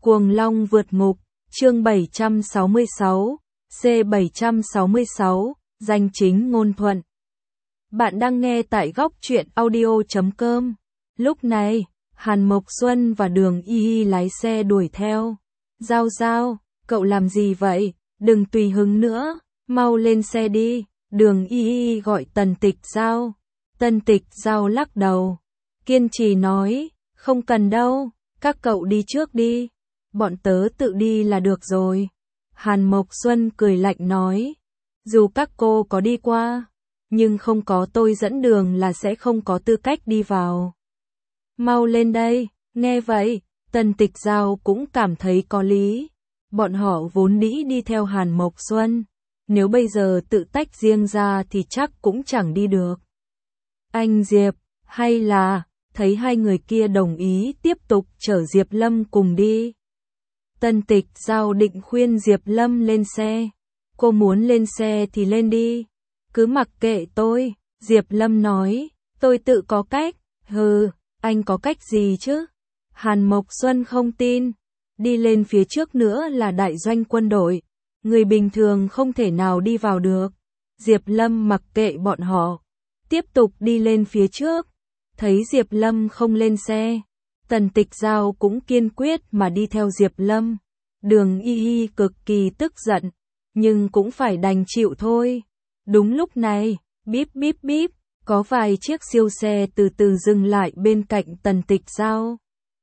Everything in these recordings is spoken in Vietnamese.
Cuồng Long vượt ngục, chương 766, C766, danh chính ngôn thuận. Bạn đang nghe tại góc truyện audio.com. Lúc này, Hàn Mộc Xuân và Đường Y Y lái xe đuổi theo. Giao Giao, cậu làm gì vậy? Đừng tùy hứng nữa, mau lên xe đi. Đường Y Y gọi Tần Tịch Giao. Tần Tịch Giao lắc đầu, kiên trì nói, không cần đâu, các cậu đi trước đi. Bọn tớ tự đi là được rồi. Hàn Mộc Xuân cười lạnh nói, dù các cô có đi qua, nhưng không có tôi dẫn đường là sẽ không có tư cách đi vào. Mau lên đây. Nghe vậy, Tần Tịch Giao cũng cảm thấy có lý. Bọn họ vốn nghĩ đi theo Hàn Mộc Xuân, nếu bây giờ tự tách riêng ra thì chắc cũng chẳng đi được. Anh Diệp, hay là, thấy hai người kia đồng ý tiếp tục chở Diệp Lâm cùng đi. Tần Tịch Giao định khuyên Diệp Lâm lên xe. Cô muốn lên xe thì lên đi, cứ mặc kệ tôi. Diệp Lâm nói, tôi tự có cách. Hừ, anh có cách gì chứ? Hàn Mộc Xuân không tin. Đi lên phía trước nữa là đại doanh quân đội, người bình thường không thể nào đi vào được. Diệp Lâm mặc kệ bọn họ, tiếp tục đi lên phía trước. Thấy Diệp Lâm không lên xe, Tần Tịch Giao cũng kiên quyết mà đi theo Diệp Lâm. Đường Y Y cực kỳ tức giận, nhưng cũng phải đành chịu thôi. Đúng lúc này, bíp bíp bíp, có vài chiếc siêu xe từ từ dừng lại bên cạnh Tần Tịch Giao.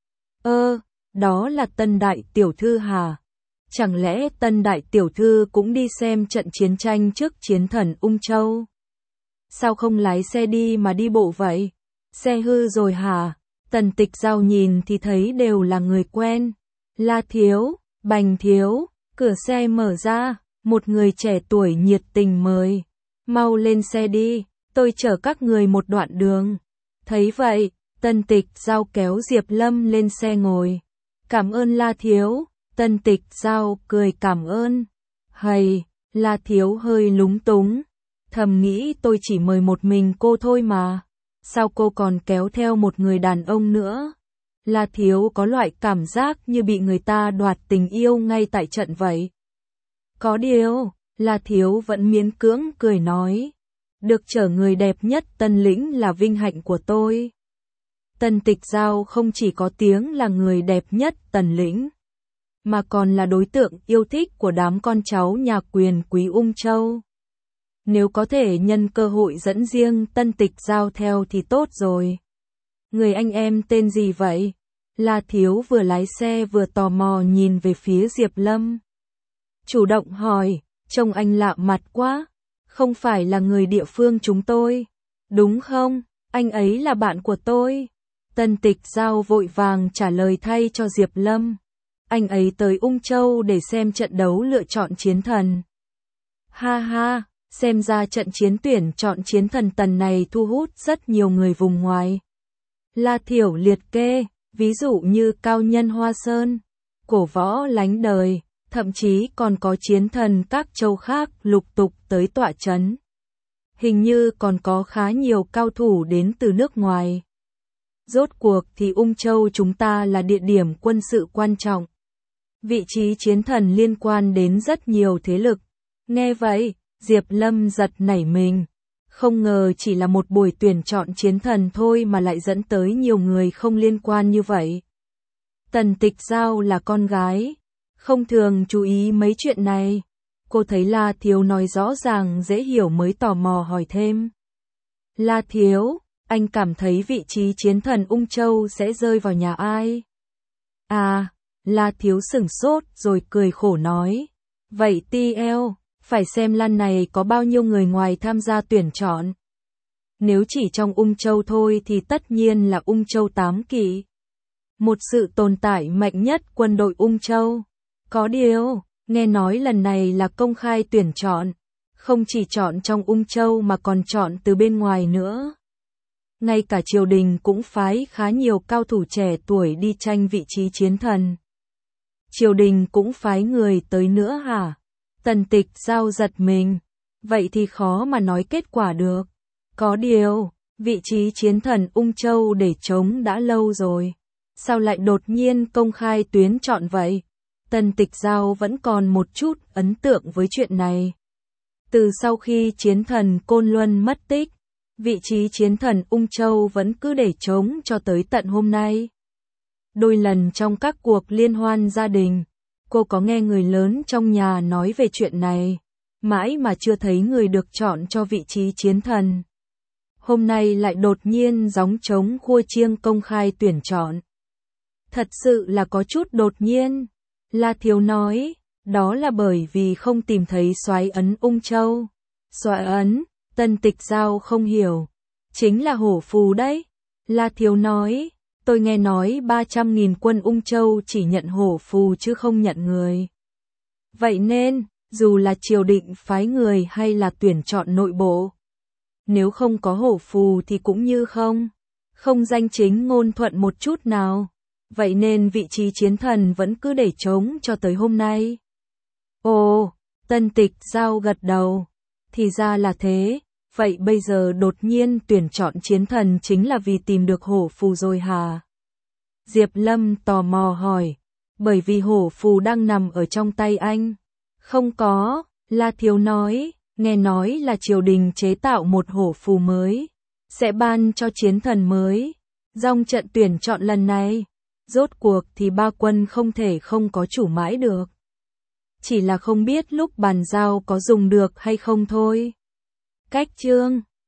Đó là Tân Đại Tiểu Thư hả? Chẳng lẽ Tân Đại Tiểu Thư cũng đi xem trận chiến tranh trước chiến thần Ung Châu? Sao không lái xe đi mà đi bộ vậy? Xe hư rồi hả? Tần Tịch Giao nhìn thì thấy đều là người quen. La Thiếu, Bành Thiếu, cửa xe mở ra, một người trẻ tuổi nhiệt tình mời. Mau lên xe đi, tôi chở các người một đoạn đường. Thấy vậy, Tần Tịch Giao kéo Diệp Lâm lên xe ngồi. Cảm ơn La Thiếu. Tần Tịch Giao cười cảm ơn. Hầy, La Thiếu hơi lúng túng, thầm nghĩ tôi chỉ mời một mình cô thôi mà, sao cô còn kéo theo một người đàn ông nữa? La Thiếu có loại cảm giác như bị người ta đoạt tình yêu ngay tại trận vậy. Có điều, La Thiếu vẫn miễn cưỡng cười nói, được chở người đẹp nhất Tân Lĩnh là vinh hạnh của tôi. Tần Tịch Giao không chỉ có tiếng là người đẹp nhất Tần Lĩnh, mà còn là đối tượng yêu thích của đám con cháu nhà quyền quý Ung Châu. Nếu có thể nhân cơ hội dẫn riêng Tần Tịch Giao theo thì tốt rồi. Người anh em tên gì vậy? La Thiếu vừa lái xe vừa tò mò nhìn về phía Diệp Lâm. Chủ động hỏi, trông anh lạ mặt quá, không phải là người địa phương chúng tôi, đúng không? Anh ấy là bạn của tôi. Tần Tịch Giao vội vàng trả lời thay cho Diệp Lâm. Anh ấy tới Ung Châu để xem trận đấu lựa chọn chiến thần. Ha ha, xem ra trận chiến tuyển chọn chiến thần tần này thu hút rất nhiều người vùng ngoài. La Thiểu liệt kê, ví dụ như Cao Nhân Hoa Sơn, Cổ Võ Lánh Đời, thậm chí còn có chiến thần các châu khác lục tục tới tọa trấn. Hình như còn có khá nhiều cao thủ đến từ nước ngoài. Rốt cuộc thì Ung Châu chúng ta là địa điểm quân sự quan trọng. Vị trí chiến thần liên quan đến rất nhiều thế lực. Nghe vậy, Diệp Lâm giật nảy mình. Không ngờ chỉ là một buổi tuyển chọn chiến thần thôi mà lại dẫn tới nhiều người không liên quan như vậy. Tần Tịch Giao là con gái, không thường chú ý mấy chuyện này. Cô thấy La Thiếu nói rõ ràng dễ hiểu mới tò mò hỏi thêm. La Thiếu, anh cảm thấy vị trí chiến thần Ung Châu sẽ rơi vào nhà ai? À, La Thiếu sửng sốt rồi cười khổ nói. Vậy TL, phải xem lần này có bao nhiêu người ngoài tham gia tuyển chọn. Nếu chỉ trong Ung Châu thôi thì tất nhiên là Ung Châu 8 kỵ. Một sự tồn tại mạnh nhất quân đội Ung Châu. Có điều, nghe nói lần này là công khai tuyển chọn, không chỉ chọn trong Ung Châu mà còn chọn từ bên ngoài nữa. Ngay cả triều đình cũng phái khá nhiều cao thủ trẻ tuổi đi tranh vị trí chiến thần. Triều đình cũng phái người tới nữa hả? Tần Tịch Giao giật mình. Vậy thì khó mà nói kết quả được. Có điều, vị trí chiến thần Ung Châu để trống đã lâu rồi. Sao lại đột nhiên công khai tuyển chọn vậy? Tần Tịch Giao vẫn còn một chút ấn tượng với chuyện này. Từ sau khi chiến thần Côn Luân mất tích, vị trí chiến thần Ung Châu vẫn cứ để trống cho tới tận hôm nay. Đôi lần trong các cuộc liên hoan gia đình, cô có nghe người lớn trong nhà nói về chuyện này, mãi mà chưa thấy người được chọn cho vị trí chiến thần. Hôm nay lại đột nhiên gióng trống khua chiêng công khai tuyển chọn. Thật sự là có chút đột nhiên. La Thiếu nói, đó là bởi vì không tìm thấy soái ấn Ung Châu. Soái ấn, Tần Tịch Giao không hiểu. Chính là hổ phù đấy. La Thiếu nói, tôi nghe nói 300.000 quân Ung Châu chỉ nhận hổ phù chứ không nhận người. Vậy nên, dù là triều đình phái người hay là tuyển chọn nội bộ, nếu không có hổ phù thì cũng như không danh chính ngôn thuận một chút nào. Vậy nên vị trí chiến thần vẫn cứ để trống cho tới hôm nay. Ồ, Tần Tịch Giao gật đầu. Thì ra là thế, vậy bây giờ đột nhiên tuyển chọn chiến thần chính là vì tìm được hổ phù rồi hả? Diệp Lâm tò mò hỏi, bởi vì hổ phù đang nằm ở trong tay anh. Không có, La Thiếu nói, nghe nói là triều đình chế tạo một hổ phù mới, sẽ ban cho chiến thần mới. Trong trận tuyển chọn lần này, rốt cuộc thì ba quân không thể không có chủ mãi được. Chỉ là không biết lúc bàn giao có dùng được hay không thôi. Cách chương